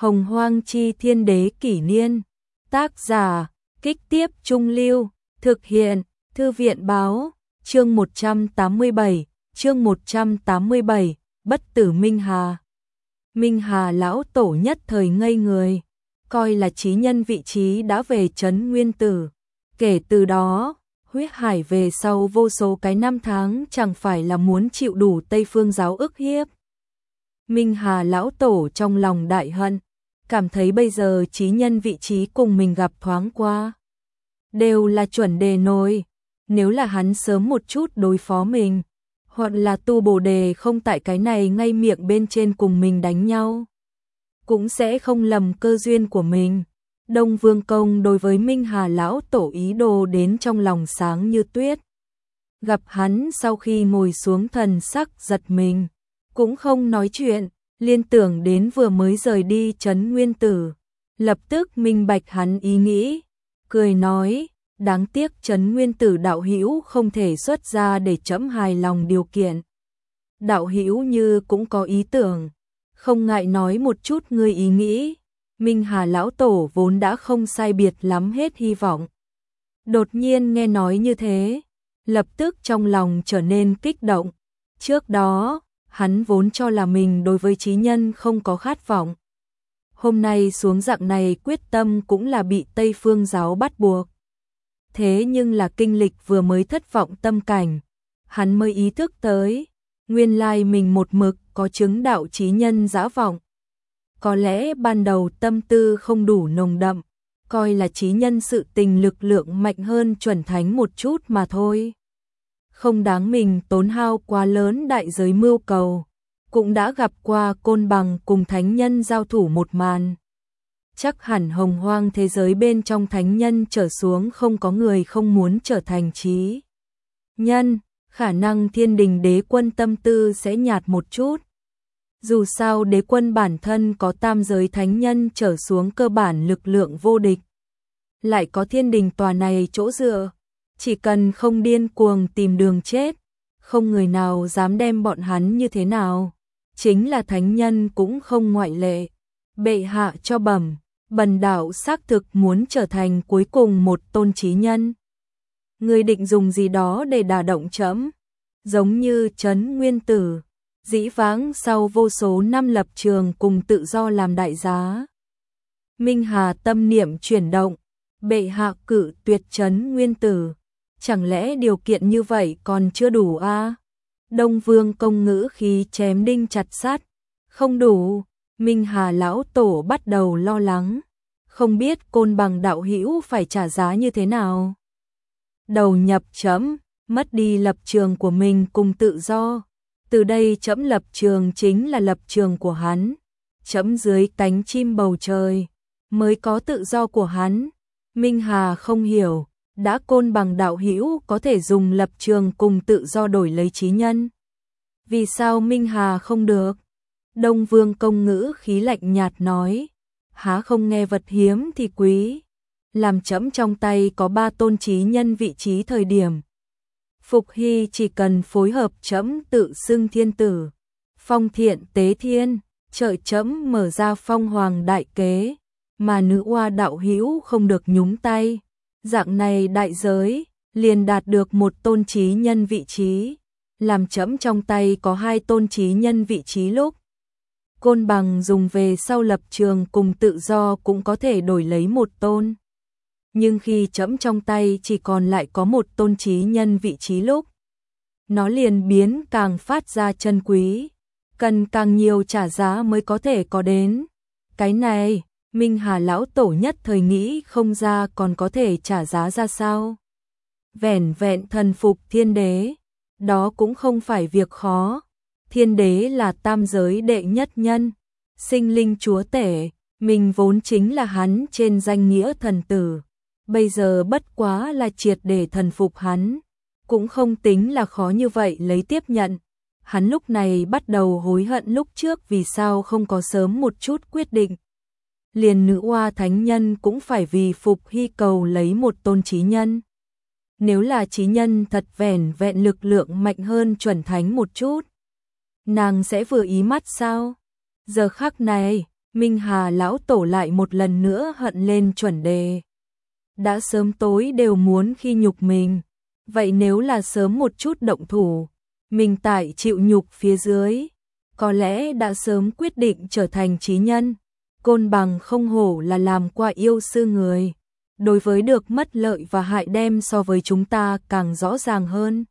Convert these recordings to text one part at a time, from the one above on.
Hồng Hoang Chi Thiên Đế Kỷ Niên. Tác giả, Kích Tiếp Trung Lưu. Thực hiện, Thư viện Báo. Chương 187, Bất tử Minh Hà. Minh Hà lão tổ nhất thời ngây người, coi là chí nhân vị trí đã về trấn Nguyên Tử. Kể từ đó, huyết hải về sau vô số cái năm tháng chẳng phải là muốn chịu đủ Tây Phương giáo ức hiếp. Minh Hà lão tổ trong lòng đại hận, cảm thấy bây giờ chí nhân vị trí cùng mình gặp thoáng qua đều là chuẩn đề nồi, nếu là hắn sớm một chút đối phó mình, hoặc là tu bồ đề không tại cái này ngay miệng bên trên cùng mình đánh nhau, cũng sẽ không lầm cơ duyên của mình. Đông Vương Công đối với Minh Hà lão tổ ý đồ đến trong lòng sáng như tuyết. Gặp hắn sau khi ngồi xuống thần sắc giật mình, cũng không nói chuyện, liên tưởng đến vừa mới rời đi trấn Nguyên Tử, lập tức minh bạch hắn ý nghĩ, cười nói, đáng tiếc trấn Nguyên Tử đạo hữu không thể xuất ra để trẫm hài lòng điều kiện. Đạo hữu như cũng có ý tưởng, không ngại nói một chút ngươi ý nghĩ. Minh Hà lão tổ vốn đã không sai biệt lắm hết hy vọng, đột nhiên nghe nói như thế, lập tức trong lòng trở nên kích động. Trước đó, hắn vốn cho là mình đối với chí nhân không có khát vọng. Hôm nay xuống dạng này quyết tâm cũng là bị Tây Phương giáo bắt buộc. Thế nhưng là kinh lịch vừa mới thất vọng tâm cảnh, hắn mới ý thức tới, nguyên lai mình một mực có chứng đạo chí nhân dã vọng. Có lẽ ban đầu tâm tư không đủ nồng đậm, coi là chí nhân sự tình lực lượng mạnh hơn chuẩn thánh một chút mà thôi. Không đáng mình tốn hao quá lớn đại giới mưu cầu, cũng đã gặp qua Côn Bằng cùng thánh nhân giao thủ một màn. Chắc hẳn hồng hoang thế giới bên trong thánh nhân trở xuống không có người không muốn trở thành chí nhân, khả năng Thiên Đình đế quân tâm tư sẽ nhạt một chút. Dù sao đế quân bản thân có tam giới thánh nhân trở xuống cơ bản lực lượng vô địch, lại có Thiên Đình tòa này chỗ dựa, chỉ cần không điên cuồng tìm đường chết, không người nào dám đem bọn hắn như thế nào. Chính là thánh nhân cũng không ngoại lệ. Bệ hạ cho bẩm, bần đạo xác thực muốn trở thành cuối cùng một tôn chí nhân. Người định dùng gì đó để đả động trẫm? Giống như trấn Nguyên Tử, dĩ vãng sau vô số năm lập trường cùng tự do làm đại giá. Minh Hà tâm niệm chuyển động, bệ hạ cử tuyệt trấn Nguyên Tử, chẳng lẽ điều kiện như vậy còn chưa đủ a? Đông Vương Công ngữ khí chém đinh chặt sắt, không đủ. Minh Hà lão tổ bắt đầu lo lắng, không biết Côn Bằng đạo hữu phải trả giá như thế nào. Đầu nhập trẫm, mất đi lập trường của mình cùng tự do. Từ đây trẫm lập trường chính là lập trường của hắn, trẫm dưới cánh chim bầu trời mới có tự do của hắn. Minh Hà không hiểu, đã Côn Bằng đạo hữu có thể dùng lập trường cùng tự do đổi lấy chí nhân, vì sao Minh Hà không được? Đông Vương Công ngữ khí lạnh nhạt nói, há không nghe vật hiếm thì quý, làm trẫm trong tay có 3 tôn chí nhân vị trí thời điểm. Phục Hy chỉ cần phối hợp trẫm tự xưng thiên tử, phong thiện tế thiên, trợ trẫm mở ra phong hoàng đại kế, mà nữ oa đạo hữu không được nhúng tay. Dạng này đại giới, liền đạt được một tôn chí nhân vị trí, làm trẫm trong tay có 2 tôn chí nhân vị trí lúc. Côn Bằng dùng về sau lập trường cùng tự do cũng có thể đổi lấy một tôn. Nhưng khi trẫm trong tay chỉ còn lại có một tôn chí nhân vị trí lúc, nó liền biến càng phát ra chân quý, cần càng nhiều trả giá mới có thể có đến. Cái này, Minh Hà lão tổ nhất thời nghĩ không ra còn có thể trả giá ra sao. Vẻn vẹn thần phục thiên đế, đó cũng không phải việc khó. Thiên đế là tam giới đệ nhất nhân, sinh linh chúa tể, mình vốn chính là hắn trên danh nghĩa thần tử. Bây giờ bất quá là triệt để thần phục hắn, cũng không tính là khó như vậy lấy tiếp nhận. Hắn lúc này bắt đầu hối hận lúc trước vì sao không có sớm một chút quyết định. Liền nữ oa thánh nhân cũng phải vì Phục Hy cầu lấy một tôn chí nhân. Nếu là chí nhân thật vẻn vẹn lực lượng mạnh hơn chuẩn thánh một chút, nàng sẽ vừa ý mắt sao? Giờ khắc này, Minh Hà lão tổ lại một lần nữa hận lên chuẩn đề. Đã sớm tối đều muốn khi nhục mình, vậy nếu là sớm một chút động thủ, mình tại chịu nhục phía dưới, có lẽ đã sớm quyết định trở thành chí nhân. Côn Bằng không hổ là làm qua yêu sư người, đối với được mất lợi và hại đem so với chúng ta càng rõ ràng hơn.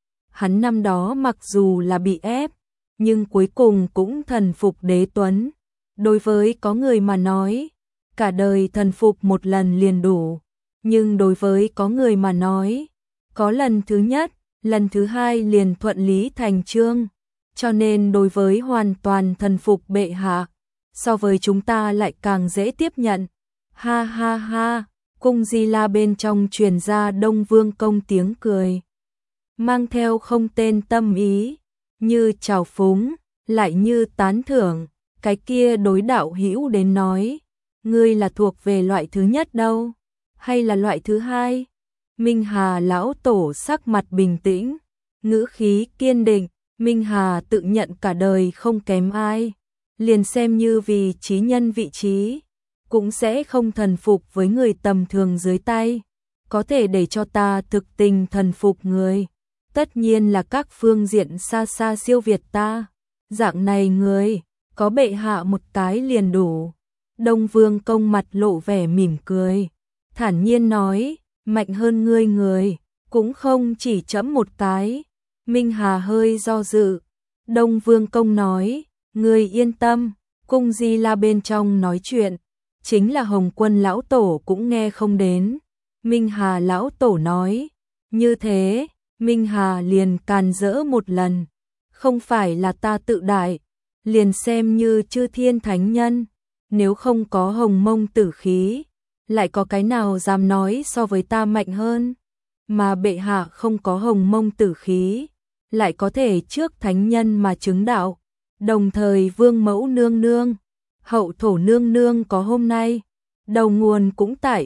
Hắn năm đó mặc dù là bị ép, nhưng cuối cùng cũng thần phục Đế Tuấn. Đối với có người mà nói, cả đời thần phục một lần liền đủ, nhưng đối với có người mà nói, có lần thứ nhất, lần thứ hai liền thuận lý thành chương, cho nên đối với hoàn toàn thần phục bệ hạ, so với chúng ta lại càng dễ tiếp nhận. Ha ha ha, cung Di La bên trong truyền ra Đông Vương công tiếng cười, mang theo không tên tâm ý, như trào phúng, lại như tán thưởng. Cái kia đối đạo hữu đến nói, ngươi là thuộc về loại thứ nhất đâu, hay là loại thứ hai? Minh Hà lão tổ sắc mặt bình tĩnh, ngữ khí kiên định. Minh Hà tự nhận cả đời không kém ai, liền xem như vì chí nhân vị trí, cũng sẽ không thần phục với người tầm thường dưới tay. Có thể để cho ta thực tình thần phục người, tất nhiên là các phương diện xa xa siêu việt ta. Dạng này người, có bệ hạ một cái liền đủ. Đông Vương công mặt lộ vẻ mỉm cười, thản nhiên nói, mạnh hơn ngươi người, cũng không chỉ chấm một cái. Minh Hà hơi do dự. Đông Vương công nói, ngươi yên tâm, cung Di La bên trong nói chuyện, chính là Hồng Quân lão tổ cũng nghe không đến. Minh Hà lão tổ nói, như thế, Minh Hà liền càn rỡ một lần, không phải là ta tự đại, liền xem như chư thiên thánh nhân, nếu không có hồng mông tử khí, lại có cái nào dám nói so với ta mạnh hơn, mà bệ hạ không có hồng mông tử khí, lại có thể trước thánh nhân mà chứng đạo, đồng thời vương mẫu nương nương, hậu thổ nương nương có hôm nay, đầu nguồn cũng tại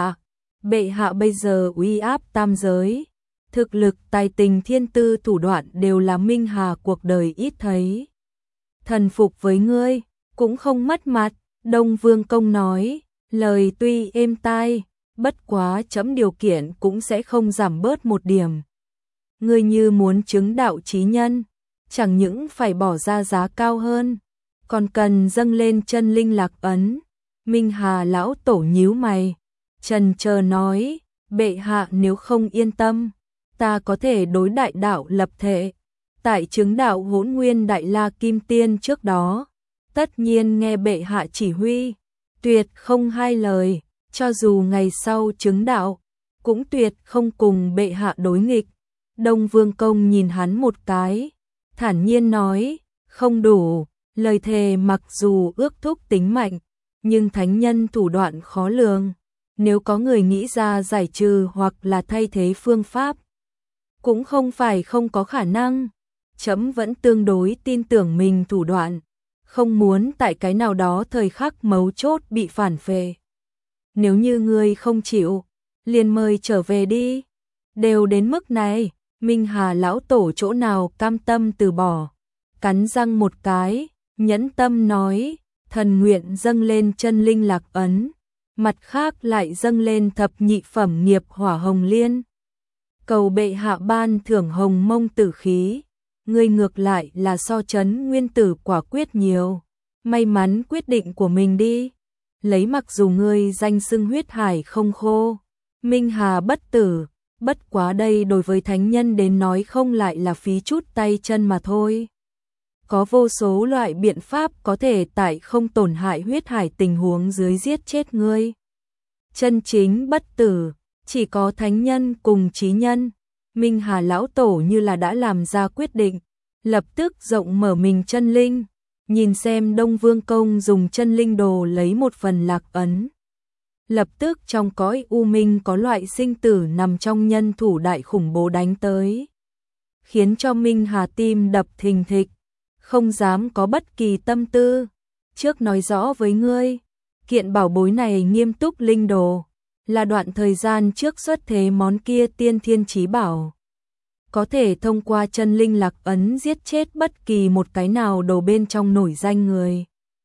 bệ hạ bây giờ uy áp tam giới, thực lực tài tình thiên tư thủ đoạn đều là Minh Hà cuộc đời ít thấy. Thần phục với ngươi, cũng không mất mặt. Đông Vương công nói, lời tuy êm tai, bất quá chấm điều kiện cũng sẽ không giảm bớt một điểm. Ngươi như muốn chứng đạo chí nhân, chẳng những phải bỏ ra giá cao hơn, còn cần dâng lên chân linh lạc ấn. Minh Hà lão tổ nhíu mày, chần chờ nói, bệ hạ nếu không yên tâm, ta có thể đối đại đạo lập thể. Tại chứng đạo Hỗn Nguyên Đại La Kim Tiên trước đó, tất nhiên nghe bệ hạ chỉ huy, tuyệt không hai lời, cho dù ngày sau chứng đạo, cũng tuyệt không cùng bệ hạ đối nghịch. Đông Vương công nhìn hắn một cái, thản nhiên nói, không đủ, lời thề mặc dù ước thúc tính mạnh, nhưng thánh nhân thủ đoạn khó lường, nếu có người nghĩ ra giải trừ hoặc là thay thế phương pháp, cũng không phải không có khả năng. Chấm vẫn tương đối tin tưởng mình thủ đoạn, không muốn tại cái nào đó thời khắc mấu chốt bị phản phệ. Nếu như ngươi không chịu, liền mời trở về đi. Đều đến mức này, Minh Hà lão tổ chỗ nào cam tâm từ bỏ. Cắn răng một cái, nhẫn tâm nói, thần nguyện dâng lên chân linh lạc ấn, mặt khác lại dâng lên thập nhị phẩm nghiệp hỏa hồng liên. Cầu bệ hạ ban thưởng hồng mông tử khí. Ngươi ngược lại là so chấn nguyên tử quả quyết nhiều, may mắn quyết định của mình đi, lấy mặc dù ngươi danh xưng huyết hải không khô, Minh Hà bất tử, bất quá đây đối với thánh nhân đến nói không lại là phí chút tay chân mà thôi. Có vô số loại biện pháp có thể tại không tổn hại huyết hải tình huống dưới giết chết ngươi. Chân chính bất tử, chỉ có thánh nhân cùng chí nhân. Minh Hà lão tổ như là đã làm ra quyết định, lập tức rộng mở mình chân linh, nhìn xem Đông Vương công dùng chân linh đồ lấy một phần lạc ấn. Lập tức trong cõi u minh có loại sinh tử nằm trong nhân thủ đại khủng bố đánh tới, khiến cho Minh Hà tim đập thình thịch, không dám có bất kỳ tâm tư. Trước nói rõ với ngươi, kiện bảo bối này nghiêm túc linh đồ, là đoạn thời gian trước xuất thế món kia tiên thiên chí bảo. Có thể thông qua chân linh lạc ấn giết chết bất kỳ một cái nào đầu bên trong nổi danh người.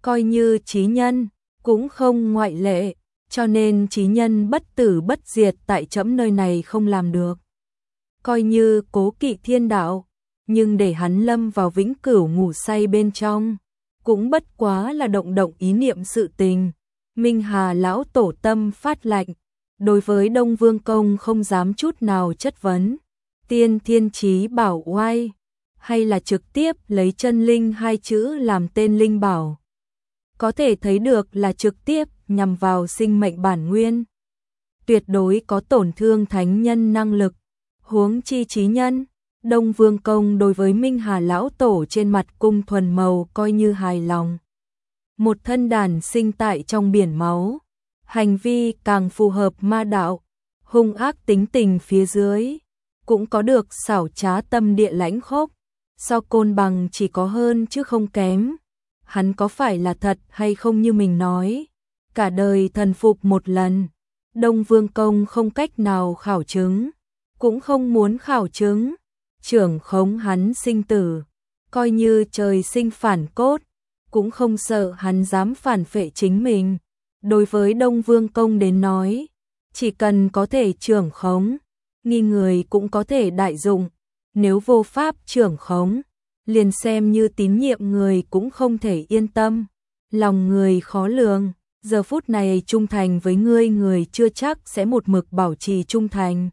coi như chí nhân, cũng không ngoại lệ, cho nên chí nhân bất tử bất diệt tại trẫm nơi này không làm được. Coi như cố kỵ thiên đạo, nhưng để hắn lâm vào vĩnh cửu ngủ say bên trong, cũng bất quá là động động ý niệm sự tình. Minh Hà lão tổ tâm phát lạnh, đối với Đông Vương Công không dám chút nào chất vấn. Tiên thiên chí bảo oai, hay là trực tiếp lấy chân linh hai chữ làm tên linh bảo. Có thể thấy được là trực tiếp nhằm vào sinh mệnh bản nguyên. Tuyệt đối có tổn thương thánh nhân năng lực, huống chi chí nhân. Đông Vương Công đối với Minh Hà lão tổ trên mặt cung thuần màu coi như hài lòng. Một thân đàn sinh tại trong biển máu, hành vi càng phù hợp ma đạo, hung ác tính tình phía dưới, cũng có được xảo trá tâm địa lãnh khốc, so Côn Bằng chỉ có hơn chứ không kém. Hắn có phải là thật hay không như mình nói, cả đời thần phục một lần, Đông Vương Công không cách nào khảo chứng, cũng không muốn khảo chứng, trưởng khống hắn sinh tử, coi như trời sinh phản cốt, cũng không sợ hắn dám phản phệ chính mình. Đối với Đông Vương Công đến nói, chỉ cần có thể trưởng khống, nghi người cũng có thể đại dụng, nếu vô pháp trưởng khống, liền xem như tín nhiệm người cũng không thể yên tâm. Lòng người khó lường, giờ phút này trung thành với ngươi người chưa chắc sẽ một mực bảo trì trung thành.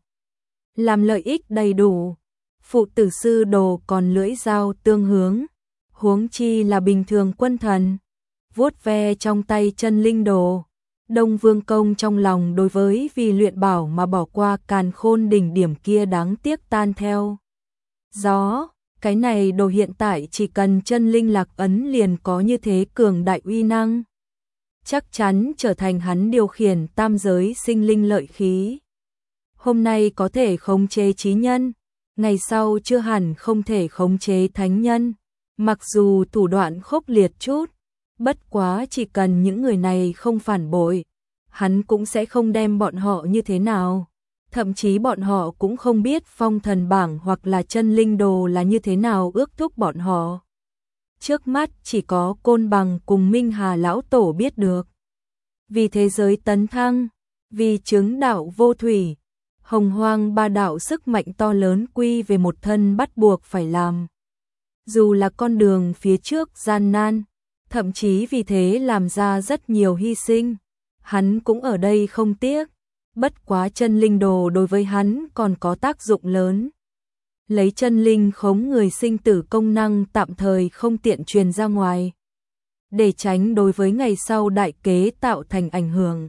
Làm lợi ích đầy đủ, phụ tử sư đồ còn lưỡi dao tương hướng, huống chi là bình thường quân thần. Vuốt ve trong tay chân linh đồ, Đông Vương Công trong lòng đối với vì luyện bảo mà bỏ qua càn khôn đỉnh điểm kia đáng tiếc tan theo gió. Cái này đồ hiện tại chỉ cần chân linh lạc ấn liền có như thế cường đại uy năng, chắc chắn trở thành hắn điều khiển tam giới sinh linh lợi khí. Hôm nay có thể khống chế chí nhân, ngày sau chưa hẳn không thể khống chế thánh nhân, mặc dù thủ đoạn khốc liệt chút, bất quá chỉ cần những người này không phản bội, hắn cũng sẽ không đem bọn họ như thế nào. Thậm chí bọn họ cũng không biết phong thần bảng hoặc là chân linh đồ là như thế nào ước thúc bọn họ. Trước mắt chỉ có Côn Bằng cùng Minh Hà lão tổ biết được. Vì thế giới tấn thăng, vì chứng đạo vô thủy, hồng hoang ba đạo sức mạnh to lớn quy về một thân bắt buộc phải làm. Dù là con đường phía trước gian nan, thậm chí vì thế làm ra rất nhiều hy sinh, hắn cũng ở đây không tiếc. Bất quá chân linh đồ đối với hắn còn có tác dụng lớn. Lấy chân linh khống người sinh tử công năng tạm thời không tiện truyền ra ngoài, để tránh đối với ngày sau đại kế tạo thành ảnh hưởng.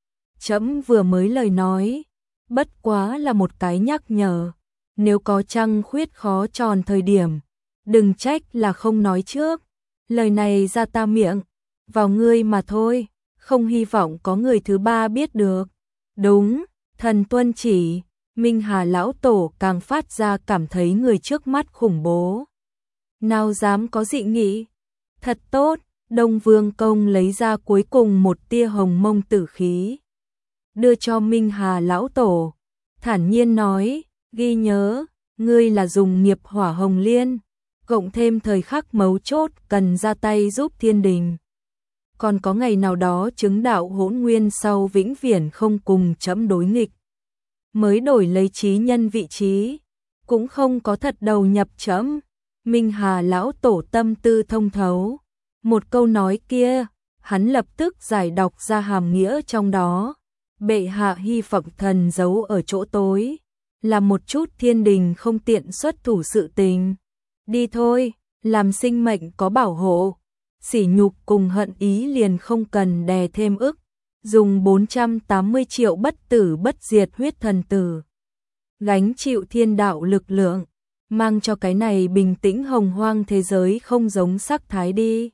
Trẫm vừa mới lời nói, bất quá là một cái nhắc nhở, nếu có trăng khuyết khó tròn thời điểm, đừng trách là không nói trước, lời này ra ta miệng, vào ngươi mà thôi, không hy vọng có người thứ ba biết được. Đúng, thần tuân chỉ. Minh Hà lão tổ càng phát ra cảm thấy người trước mắt khủng bố. Nào dám có dị nghị. Thật tốt, Đông Vương Công lấy ra cuối cùng một tia hồng mông tử khí, đưa cho Minh Hà lão tổ, thản nhiên nói, ghi nhớ, ngươi là dùng nghiệp hỏa hồng liên, cộng thêm thời khắc mấu chốt cần ra tay giúp thiên đình. Còn có ngày nào đó chứng đạo hỗn nguyên sau vĩnh viễn không cùng trẫm đối nghịch, mới đổi lấy chí nhân vị trí, cũng không có thật đầu nhập trẫm. Minh Hà lão tổ tâm tư thông thấu, một câu nói kia, hắn lập tức giải đọc ra hàm nghĩa trong đó. Bệ hạ hy vọng thần giấu ở chỗ tối, là một chút thiên đình không tiện xuất thủ sự tình. Đi thôi, làm sinh mệnh có bảo hộ. Sỉ nhục cùng hận ý liền không cần đè thêm ức, dùng 480 triệu bất tử bất diệt huyết thần tử, gánh chịu thiên đạo lực lượng, mang cho cái này bình tĩnh hồng hoang thế giới không giống sắc thái đi.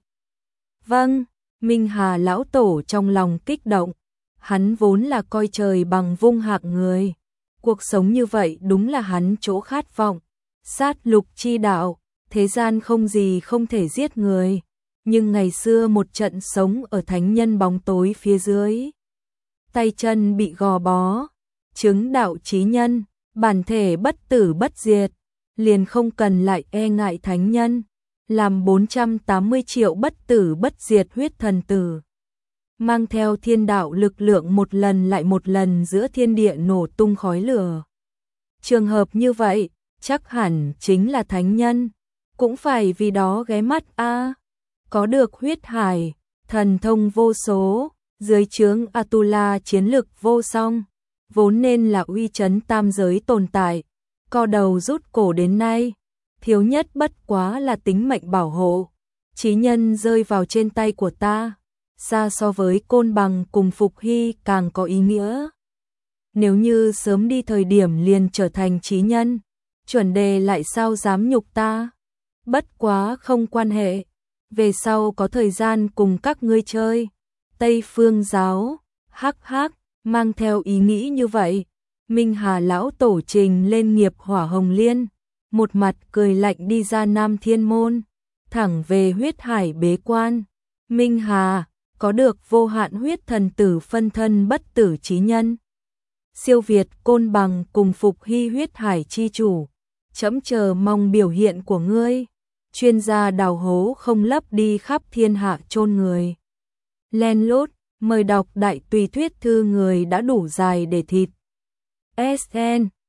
Vâng, Minh Hà lão tổ trong lòng kích động, hắn vốn là coi trời bằng vung hạng người, cuộc sống như vậy đúng là hắn chỗ khát vọng, sát lục chi đạo, thế gian không gì không thể giết người. Nhưng ngày xưa một trận sống ở thánh nhân bóng tối phía dưới, tay chân bị gò bó, chứng đạo chí nhân, bản thể bất tử bất diệt, liền không cần lại e ngại thánh nhân. làm 480 triệu bất tử bất diệt huyết thần tử. Mang theo thiên đạo lực lượng một lần lại một lần giữa thiên địa nổ tung khói lửa. Trường hợp như vậy, chắc hẳn chính là thánh nhân, cũng phải vì đó ghé mắt a. Có được huyết hải, thần thông vô số, dưới trướng Atula chiến lực vô song, vốn nên là uy chấn tam giới tồn tại, co đầu rút cổ đến nay, thiếu nhất bất quá là tính mệnh bảo hộ. Chí nhân rơi vào trên tay của ta, xa so với Côn Bằng cùng Phục Hy càng có ý nghĩa. Nếu như sớm đi thời điểm liền trở thành chí nhân, chuẩn đề lại sao dám nhục ta. Bất quá không quan hệ, về sau có thời gian cùng các ngươi chơi. Tây Phương giáo, hắc hắc, mang theo ý nghĩ như vậy, Minh Hà lão tổ trình lên nghiệp hỏa hồng liên, một mặt cười lạnh đi ra Nam Thiên Môn, thẳng về huyết hải bế quan. Minh Hà, có được vô hạn huyết thần tử phân thân bất tử chí nhân. Siêu việt Côn Bằng cùng Phục Hy huyết hải chi chủ, chấm chờ mong biểu hiện của ngươi. Chuyên gia đào hố không lấp đi khắp thiên hạ chôn người. Len lút, mời đọc đại tùy thuyết thư người đã đủ dài để thịt. SN